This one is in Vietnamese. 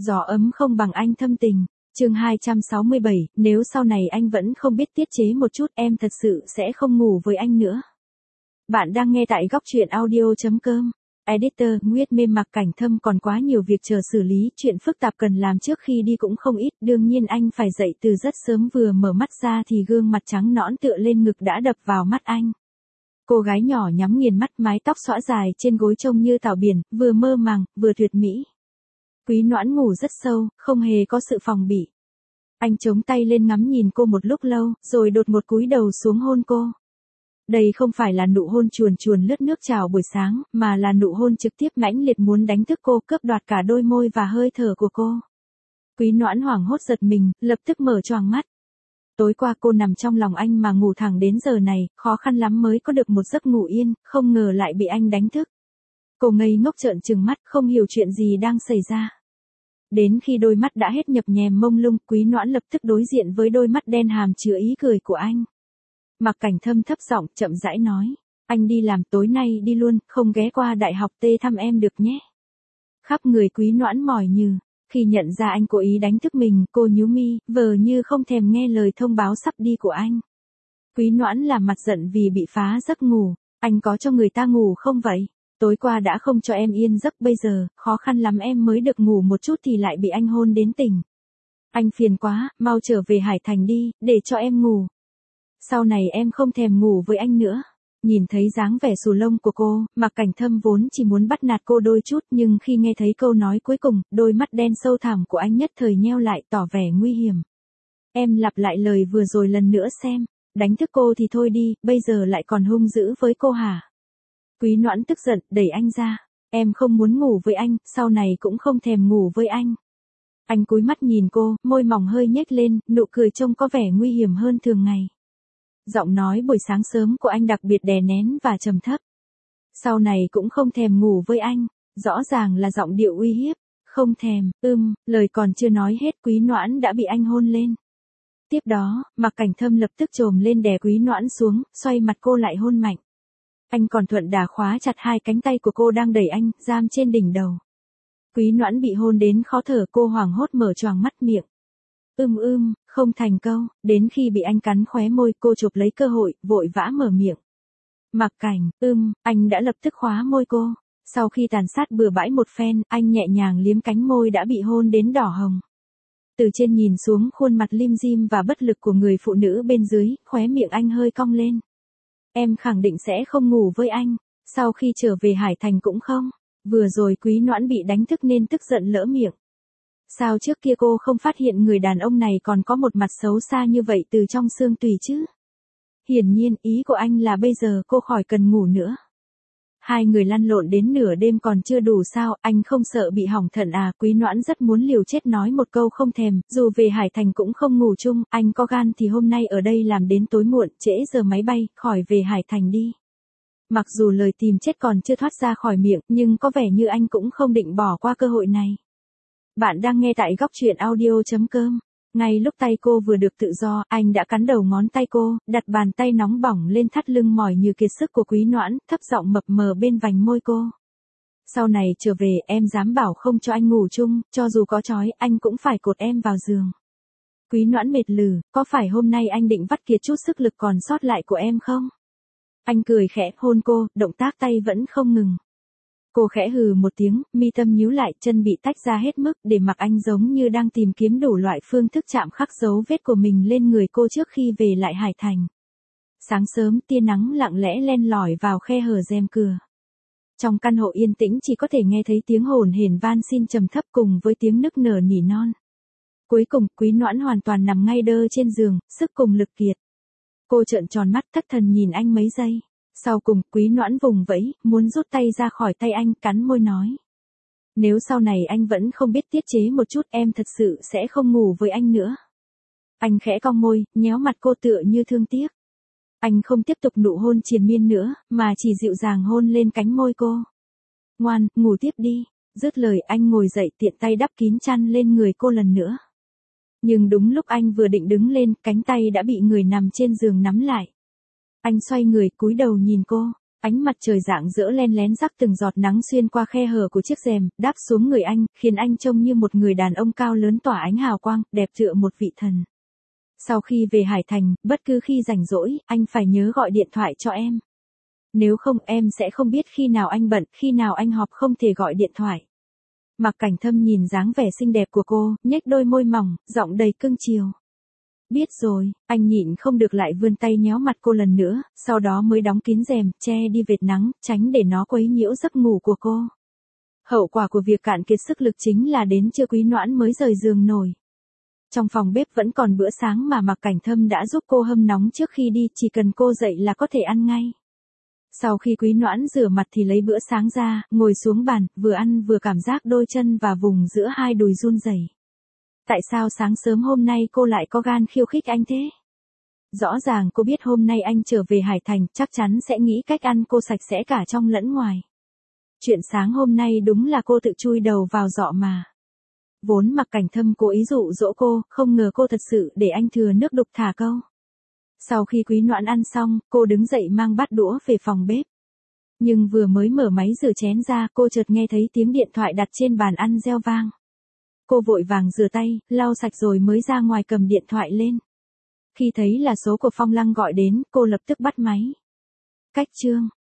Gió ấm không bằng anh thâm tình. Chương 267, nếu sau này anh vẫn không biết tiết chế một chút, em thật sự sẽ không ngủ với anh nữa. Bạn đang nghe tại góc truyện audio.com. Editor, Nguyệt Mê Mặc Cảnh Thâm còn quá nhiều việc chờ xử lý, chuyện phức tạp cần làm trước khi đi cũng không ít, đương nhiên anh phải dậy từ rất sớm, vừa mở mắt ra thì gương mặt trắng nõn tựa lên ngực đã đập vào mắt anh. Cô gái nhỏ nhắm nghiền mắt, mái tóc xõa dài trên gối trông như tảo biển, vừa mơ màng, vừa tuyệt mỹ. Quý Noãn ngủ rất sâu, không hề có sự phòng bị. Anh chống tay lên ngắm nhìn cô một lúc lâu, rồi đột ngột cúi đầu xuống hôn cô. Đây không phải là nụ hôn chuồn chuồn lướt nước chào buổi sáng, mà là nụ hôn trực tiếp mãnh liệt muốn đánh thức cô, cướp đoạt cả đôi môi và hơi thở của cô. Quý Noãn hoảng hốt giật mình, lập tức mở choàng mắt. Tối qua cô nằm trong lòng anh mà ngủ thẳng đến giờ này, khó khăn lắm mới có được một giấc ngủ yên, không ngờ lại bị anh đánh thức. Cô ngây ngốc trợn trừng mắt, không hiểu chuyện gì đang xảy ra. Đến khi đôi mắt đã hết nhập nhèm mông lung, Quý Noãn lập tức đối diện với đôi mắt đen hàm chứa ý cười của anh. Mặc Cảnh Thâm thấp giọng chậm rãi nói, anh đi làm, tối nay đi luôn, không ghé qua đại học T thăm em được nhé. Khắp người Quý Noãn mỏi nhừ, khi nhận ra anh cố ý đánh thức mình, cô nhíu mi, vờ như không thèm nghe lời thông báo sắp đi của anh. Quý Noãn làm mặt giận vì bị phá giấc ngủ, anh có cho người ta ngủ không vậy? Tối qua đã không cho em yên giấc, bây giờ, khó khăn lắm em mới được ngủ một chút thì lại bị anh hôn đến tỉnh. Anh phiền quá, mau trở về Hải Thành đi, để cho em ngủ. Sau này em không thèm ngủ với anh nữa. Nhìn thấy dáng vẻ xù lông của cô, Mặc Cảnh Thâm vốn chỉ muốn bắt nạt cô đôi chút, nhưng khi nghe thấy câu nói cuối cùng, đôi mắt đen sâu thẳm của anh nhất thời nheo lại, tỏ vẻ nguy hiểm. Em lặp lại lời vừa rồi lần nữa xem, đánh thức cô thì thôi đi, bây giờ lại còn hung dữ với cô hả? Quý Noãn tức giận, đẩy anh ra. Em không muốn ngủ với anh, sau này cũng không thèm ngủ với anh. Anh cúi mắt nhìn cô, môi mỏng hơi nhếch lên, nụ cười trông có vẻ nguy hiểm hơn thường ngày. Giọng nói buổi sáng sớm của anh đặc biệt đè nén và trầm thấp. Sau này cũng không thèm ngủ với anh, rõ ràng là giọng điệu uy hiếp. Không thèm, lời còn chưa nói hết Quý Noãn đã bị anh hôn lên. Tiếp đó, Mặc Cảnh Thâm lập tức chồm lên đè Quý Noãn xuống, xoay mặt cô lại hôn mạnh. Anh còn thuận đà khóa chặt hai cánh tay của cô đang đẩy anh, giam trên đỉnh đầu. Quý Noãn bị hôn đến khó thở, cô hoảng hốt mở choàng mắt, miệng không thành câu, đến khi bị anh cắn khóe môi, cô chộp lấy cơ hội, vội vã mở miệng. Mặc Cảnh, anh đã lập tức khóa môi cô. Sau khi tàn sát bừa bãi một phen, anh nhẹ nhàng liếm cánh môi đã bị hôn đến đỏ hồng. Từ trên nhìn xuống khuôn mặt lim dim và bất lực của người phụ nữ bên dưới, khóe miệng anh hơi cong lên. Em khẳng định sẽ không ngủ với anh, sau khi trở về Hải Thành cũng không. Vừa rồi Quý Noãn bị đánh thức nên tức giận lỡ miệng. Sao trước kia cô không phát hiện người đàn ông này còn có một mặt xấu xa như vậy từ trong xương tủy chứ? Hiển nhiên, ý của anh là bây giờ cô khỏi cần ngủ nữa. Hai người lăn lộn đến nửa đêm còn chưa đủ sao, anh không sợ bị hỏng thận à? Quý Noãn rất muốn liều chết nói một câu không thèm, dù về Hải Thành cũng không ngủ chung, anh có gan thì hôm nay ở đây làm đến tối muộn, trễ giờ máy bay, khỏi về Hải Thành đi. Mặc dù lời tìm chết còn chưa thoát ra khỏi miệng, nhưng có vẻ như anh cũng không định bỏ qua cơ hội này. Bạn đang nghe tại góc truyện audio.com. Ngay lúc tay cô vừa được tự do, anh đã cắn đầu ngón tay cô, đặt bàn tay nóng bỏng lên thắt lưng mỏi như kiệt sức của Quý Noãn, thấp giọng mập mờ bên vành môi cô. Sau này trở về, em dám bảo không cho anh ngủ chung, cho dù có trói, anh cũng phải cột em vào giường. Quý Noãn mệt lử, có phải hôm nay anh định vắt kiệt chút sức lực còn sót lại của em không? Anh cười khẽ, hôn cô, động tác tay vẫn không ngừng. Cô khẽ hừ một tiếng, mi tâm nhíu lại, chân bị tách ra hết mức, để mặc anh giống như đang tìm kiếm đủ loại phương thức chạm khắc dấu vết của mình lên người cô trước khi về lại Hải Thành. Sáng sớm, tia nắng lặng lẽ len lỏi vào khe hở rèm cửa. Trong căn hộ yên tĩnh chỉ có thể nghe thấy tiếng hồn hển van xin trầm thấp cùng với tiếng nức nở nỉ non. Cuối cùng, Quý Noãn hoàn toàn nằm ngay đơ trên giường, sức cùng lực kiệt. Cô trợn tròn mắt thất thần nhìn anh mấy giây. Sau cùng, Quý Noãn vùng vẫy, muốn rút tay ra khỏi tay anh, cắn môi nói. Nếu sau này anh vẫn không biết tiết chế một chút, em thật sự sẽ không ngủ với anh nữa. Anh khẽ cong môi, nhéo mặt cô tựa như thương tiếc. Anh không tiếp tục nụ hôn triền miên nữa, mà chỉ dịu dàng hôn lên cánh môi cô. Ngoan, ngủ tiếp đi. Dứt lời anh ngồi dậy, tiện tay đắp kín chăn lên người cô lần nữa. Nhưng đúng lúc anh vừa định đứng lên, cánh tay đã bị người nằm trên giường nắm lại. Anh xoay người, cúi đầu nhìn cô. Ánh mặt trời rạng rỡ len lén rắc từng giọt nắng xuyên qua khe hở của chiếc rèm, đáp xuống người anh, khiến anh trông như một người đàn ông cao lớn tỏa ánh hào quang, đẹp tựa một vị thần. Sau khi về Hải Thành, bất cứ khi rảnh rỗi, anh phải nhớ gọi điện thoại cho em. Nếu không em sẽ không biết khi nào anh bận, khi nào anh họp không thể gọi điện thoại. Mạc Cảnh Thâm nhìn dáng vẻ xinh đẹp của cô, nhếch đôi môi mỏng, giọng đầy cưng chiều. Biết rồi, anh nhịn không được lại vươn tay nhéo mặt cô lần nữa, sau đó mới đóng kín rèm, che đi vệt nắng, tránh để nó quấy nhiễu giấc ngủ của cô. Hậu quả của việc cạn kiệt sức lực chính là đến trưa Quý Noãn mới rời giường nổi. Trong phòng bếp vẫn còn bữa sáng mà Mạc Cảnh Thâm đã giúp cô hâm nóng trước khi đi, chỉ cần cô dậy là có thể ăn ngay. Sau khi Quý Noãn rửa mặt thì lấy bữa sáng ra, ngồi xuống bàn, vừa ăn vừa cảm giác đôi chân và vùng giữa hai đùi run rẩy. Tại sao sáng sớm hôm nay cô lại có gan khiêu khích anh thế? Rõ ràng cô biết hôm nay anh trở về Hải Thành, chắc chắn sẽ nghĩ cách ăn cô sạch sẽ cả trong lẫn ngoài. Chuyện sáng hôm nay đúng là cô tự chui đầu vào giọ mà. Vốn Mạc Cảnh Thâm cố ý dụ dỗ cô, không ngờ cô thật sự để anh thừa nước đục thả câu. Sau khi Quý Noãn ăn xong, cô đứng dậy mang bát đũa về phòng bếp. Nhưng vừa mới mở máy rửa chén ra, cô chợt nghe thấy tiếng điện thoại đặt trên bàn ăn reo vang. Cô vội vàng rửa tay, lau sạch rồi mới ra ngoài cầm điện thoại lên. Khi thấy là số của Phong Lăng gọi đến, cô lập tức bắt máy. Cách Trương,